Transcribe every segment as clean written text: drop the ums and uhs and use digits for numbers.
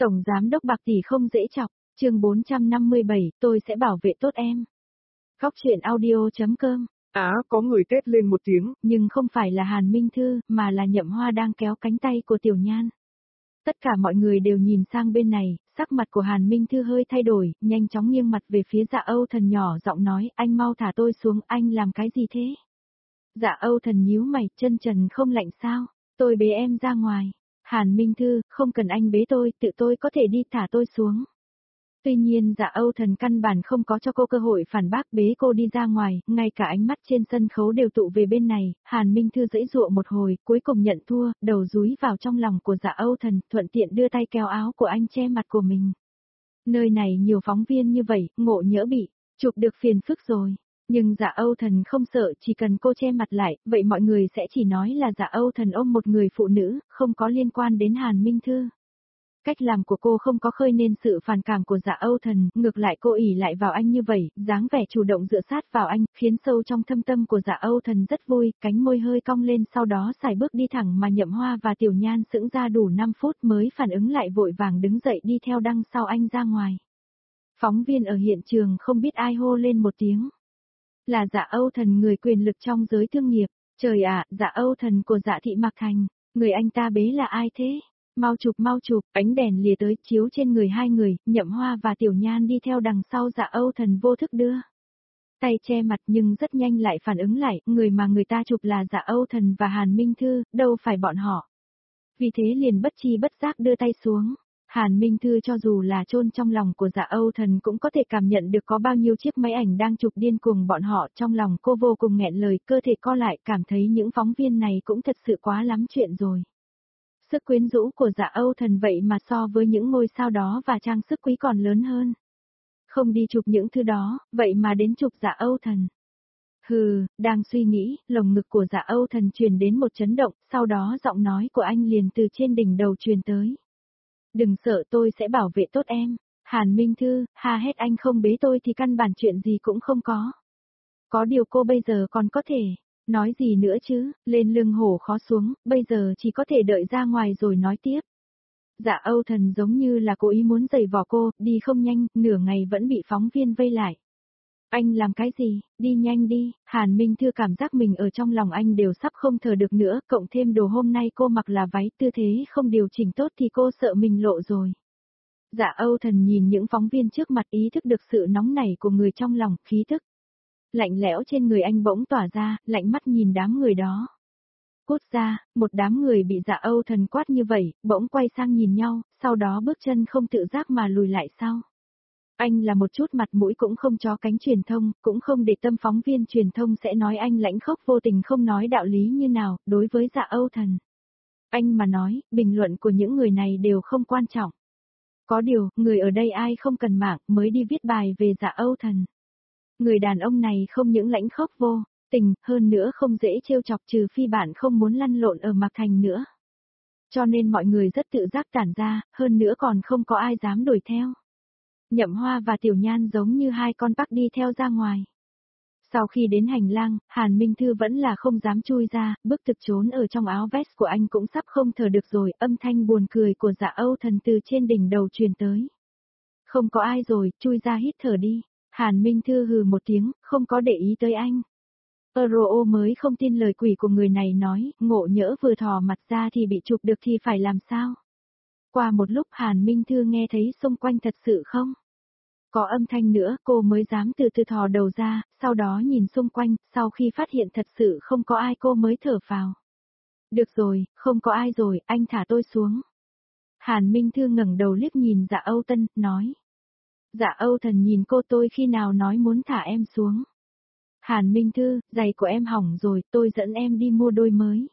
Tổng giám đốc Bạc tỷ không dễ chọc, chương 457, tôi sẽ bảo vệ tốt em. Góc truyện audio.com. Có người thét lên một tiếng, Nhưng không phải là Hàn Minh Thư, mà là Nhậm Hoa đang kéo cánh tay của Tiểu Nhan. Tất cả mọi người đều nhìn sang bên này, sắc mặt của Hàn Minh Thư hơi thay đổi, nhanh chóng nghiêng mặt về phía Dạ Âu Thần nhỏ giọng nói, anh mau thả tôi xuống, anh làm cái gì thế? Dạ Âu Thần nhíu mày, chân trần không lạnh sao, tôi bế em ra ngoài. Hàn Minh Thư, không cần anh bế tôi, tự tôi có thể đi, thả tôi xuống. Tuy nhiên Dạ Âu Thần căn bản không có cho cô cơ hội phản bác, bế cô đi ra ngoài, ngay cả ánh mắt trên sân khấu đều tụ về bên này. Hàn Minh Thư giãy giụa một hồi, cuối cùng nhận thua, đầu dúi vào trong lòng của Dạ Âu Thần, thuận tiện đưa tay kéo áo của anh che mặt của mình. Nơi này nhiều phóng viên như vậy, ngộ nhỡ bị chụp được phiền phức rồi. Nhưng Dạ Âu Thần không sợ, chỉ cần cô che mặt lại, vậy mọi người sẽ chỉ nói là Dạ Âu Thần ôm một người phụ nữ, không có liên quan đến Hàn Minh Thư. Cách làm của cô không có khơi nên sự phản cảm của Dạ Âu Thần, ngược lại cô ỷ lại vào anh như vậy, dáng vẻ chủ động dựa sát vào anh, khiến sâu trong thâm tâm của Dạ Âu Thần rất vui, cánh môi hơi cong lên, sau đó sải bước đi thẳng mà Nhậm Hoa và Tiểu Nhan sững ra đủ 5 phút mới phản ứng lại, vội vàng đứng dậy đi theo đằng sau anh ra ngoài. Phóng viên ở hiện trường không biết ai hô lên một tiếng. Là Dạ Âu Thần, người quyền lực trong giới thương nghiệp. Trời ạ, Dạ Âu Thần của Dạ Thị Mạc Thành, người anh ta bế là ai thế? Mau chụp, ánh đèn lìa tới chiếu trên người hai người, Nhậm Hoa và Tiểu Nhan đi theo đằng sau Dạ Âu Thần vô thức đưa tay che mặt, nhưng rất nhanh lại phản ứng lại, người mà người ta chụp là Dạ Âu Thần và Hàn Minh Thư, đâu phải bọn họ. Vì thế liền bất chi bất giác đưa tay xuống. Hàn Minh Thư cho dù là chôn trong lòng của Dạ Âu Thần cũng có thể cảm nhận được có bao nhiêu chiếc máy ảnh đang chụp điên cuồng bọn họ, trong lòng cô vô cùng nghẹn lời, cơ thể co lại, cảm thấy những phóng viên này cũng thật sự quá lắm chuyện rồi. Sức quyến rũ của Dạ Âu Thần vậy mà so với những ngôi sao đó và trang sức quý còn lớn hơn. Không đi chụp những thứ đó, vậy mà đến chụp Dạ Âu Thần. Hừ, đang suy nghĩ, lồng ngực của Dạ Âu Thần truyền đến một chấn động, sau đó giọng nói của anh liền từ trên đỉnh đầu truyền tới. Đừng sợ, tôi sẽ bảo vệ tốt em. Hàn Minh Thư, ha hét, anh không bế tôi thì căn bản chuyện gì cũng không có. Có điều cô bây giờ còn có thể nói gì nữa chứ, lên lưng hổ khó xuống, bây giờ chỉ có thể đợi ra ngoài rồi nói tiếp. Dạ Âu Thần giống như là cố ý muốn giày vò cô, đi không nhanh, nửa ngày vẫn bị phóng viên vây lại. Anh làm cái gì, đi nhanh đi. Hàn Minh Thư cảm giác mình ở trong lòng anh đều sắp không thở được nữa, cộng thêm đồ hôm nay cô mặc là váy, tư thế không điều chỉnh tốt thì cô sợ mình lộ rồi. Dạ Âu Thần nhìn những phóng viên trước mặt, ý thức được sự nóng nảy của người trong lòng, khí thức lạnh lẽo trên người anh bỗng tỏa ra, lạnh mắt nhìn đám người đó. Cút ra, một đám người bị Dạ Âu Thần quát như vậy, bỗng quay sang nhìn nhau, sau đó bước chân không tự giác mà lùi lại sau. Anh là một chút mặt mũi cũng không cho cánh truyền thông, cũng không để tâm phóng viên truyền thông sẽ nói anh lãnh khốc vô tình không nói đạo lý như nào, đối với Dạ Âu Thần. Anh mà nói, bình luận của những người này đều không quan trọng. Có điều, người ở đây ai không cần mạng mới đi viết bài về Dạ Âu Thần. Người đàn ông này không những lãnh khốc vô tình, hơn nữa không dễ trêu chọc, trừ phi bạn không muốn lăn lộn ở Mạc Thành nữa. Cho nên mọi người rất tự giác tản ra, hơn nữa còn không có ai dám đuổi theo. Nhậm Hoa và Tiểu Nhan giống như hai con bắc đi theo ra ngoài. Sau khi đến hành lang, Hàn Minh Thư vẫn là không dám chui ra, bức thực trốn ở trong áo vest của anh cũng sắp không thở được rồi, âm thanh buồn cười của Dạ Âu Thần từ trên đỉnh đầu truyền tới. Không có ai rồi, chui ra hít thở đi. Hàn Minh Thư hừ một tiếng, không có để ý tới anh. Euro mới không tin lời quỷ của người này nói, ngộ nhỡ vừa thò mặt ra thì bị chụp được thì phải làm sao? Qua một lúc Hàn Minh Thư nghe thấy xung quanh thật sự không có âm thanh nữa, cô mới dám từ từ thò đầu ra, sau đó nhìn xung quanh, sau khi phát hiện thật sự không có ai cô mới thở phào. Được rồi, không có ai rồi, anh thả tôi xuống. Hàn Minh Thư ngẩng đầu liếc nhìn Dạ Âu Tân, nói. Dạ Âu Thần nhìn cô, tôi khi nào nói muốn thả em xuống. Hàn Minh Thư, giày của em hỏng rồi, tôi dẫn em đi mua đôi mới.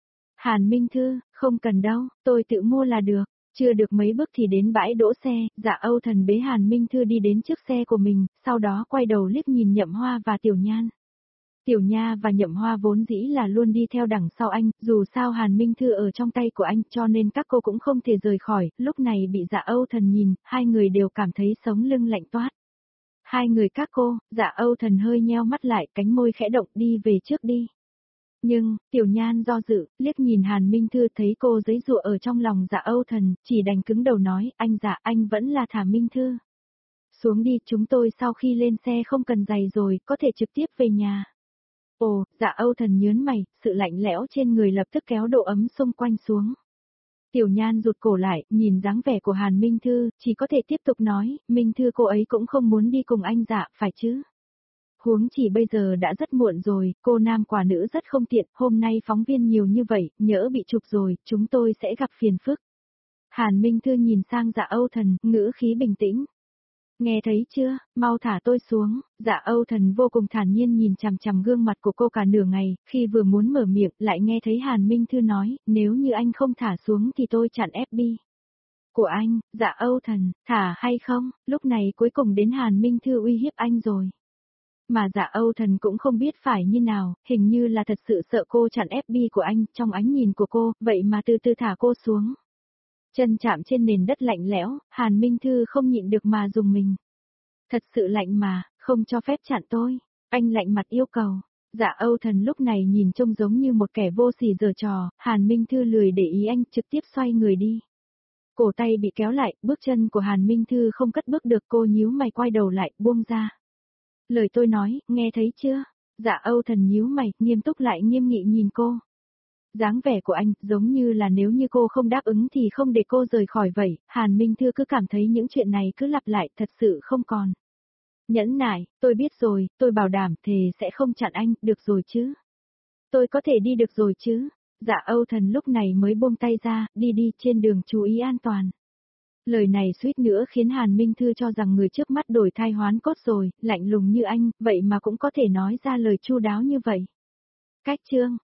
Hàn Minh Thư, không cần đâu, tôi tự mua là được. Chưa được mấy bước thì đến bãi đỗ xe, Dạ Âu Thần bế Hàn Minh Thư đi đến trước xe của mình, sau đó quay đầu liếc nhìn Nhậm Hoa và Tiểu Nhan. Tiểu Nha và Nhậm Hoa vốn dĩ là luôn đi theo đằng sau anh, dù sao Hàn Minh Thư ở trong tay của anh cho nên các cô cũng không thể rời khỏi, lúc này bị Dạ Âu Thần nhìn, hai người đều cảm thấy sống lưng lạnh toát. Hai người các cô, Dạ Âu Thần hơi nheo mắt lại, cánh môi khẽ động, đi về trước đi. Nhưng, Tiểu Nhan do dự, liếc nhìn Hàn Minh Thư thấy cô giãy giụa ở trong lòng Dạ Âu Thần, chỉ đành cứng đầu nói, anh Dạ, anh vẫn là thả Minh Thư xuống đi, chúng tôi sau khi lên xe không cần giày rồi, có thể trực tiếp về nhà. Ồ, Dạ Âu Thần nhớn mày, sự lạnh lẽo trên người lập tức kéo độ ấm xung quanh xuống. Tiểu Nhan rụt cổ lại, nhìn dáng vẻ của Hàn Minh Thư, chỉ có thể tiếp tục nói, Minh Thư cô ấy cũng không muốn đi cùng anh Dạ, phải chứ? Huống chỉ bây giờ đã rất muộn rồi, cô nam quả nữ rất không tiện, hôm nay phóng viên nhiều như vậy, nhỡ bị chụp rồi, chúng tôi sẽ gặp phiền phức. Hàn Minh Thư nhìn sang Dạ Âu Thần, ngữ khí bình tĩnh. Nghe thấy chưa, mau thả tôi xuống, Dạ Âu Thần vô cùng thản nhiên nhìn chằm chằm gương mặt của cô cả nửa ngày, khi vừa muốn mở miệng lại nghe thấy Hàn Minh Thư nói, nếu như anh không thả xuống thì tôi chặn FB của anh. Dạ Âu Thần, thả hay không, lúc này cuối cùng đến Hàn Minh Thư uy hiếp anh rồi. Mà Dạ Âu Thần cũng không biết phải như nào, hình như là thật sự sợ cô chặn FB của anh, trong ánh nhìn của cô, vậy mà từ từ thả cô xuống. Chân chạm trên nền đất lạnh lẽo, Hàn Minh Thư không nhịn được mà dùng mình. Thật sự lạnh mà, không cho phép chặn tôi. Anh lạnh mặt yêu cầu. Dạ Âu Thần lúc này nhìn trông giống như một kẻ vô sỉ giở trò, Hàn Minh Thư lười để ý anh, trực tiếp xoay người đi. Cổ tay bị kéo lại, bước chân của Hàn Minh Thư không cất bước được, cô nhíu mày quay đầu lại, buông ra. Lời tôi nói, nghe thấy chưa? Dạ Âu Thần nhíu mày, nghiêm túc lại nghiêm nghị nhìn cô. Dáng vẻ của anh, giống như là nếu như cô không đáp ứng thì không để cô rời khỏi vậy, Hàn Minh Thư cứ cảm thấy những chuyện này cứ lặp lại, thật sự không còn. Nhẫn nại, tôi biết rồi, tôi bảo đảm thề sẽ không chặn anh, được rồi chứ? Tôi có thể đi được rồi chứ? Dạ Âu Thần lúc này mới buông tay ra, đi trên đường chú ý an toàn. Lời này suýt nữa khiến Hàn Minh Thư cho rằng người trước mắt đổi thai hoán cốt rồi, lạnh lùng như anh, vậy mà cũng có thể nói ra lời chu đáo như vậy. Cách chương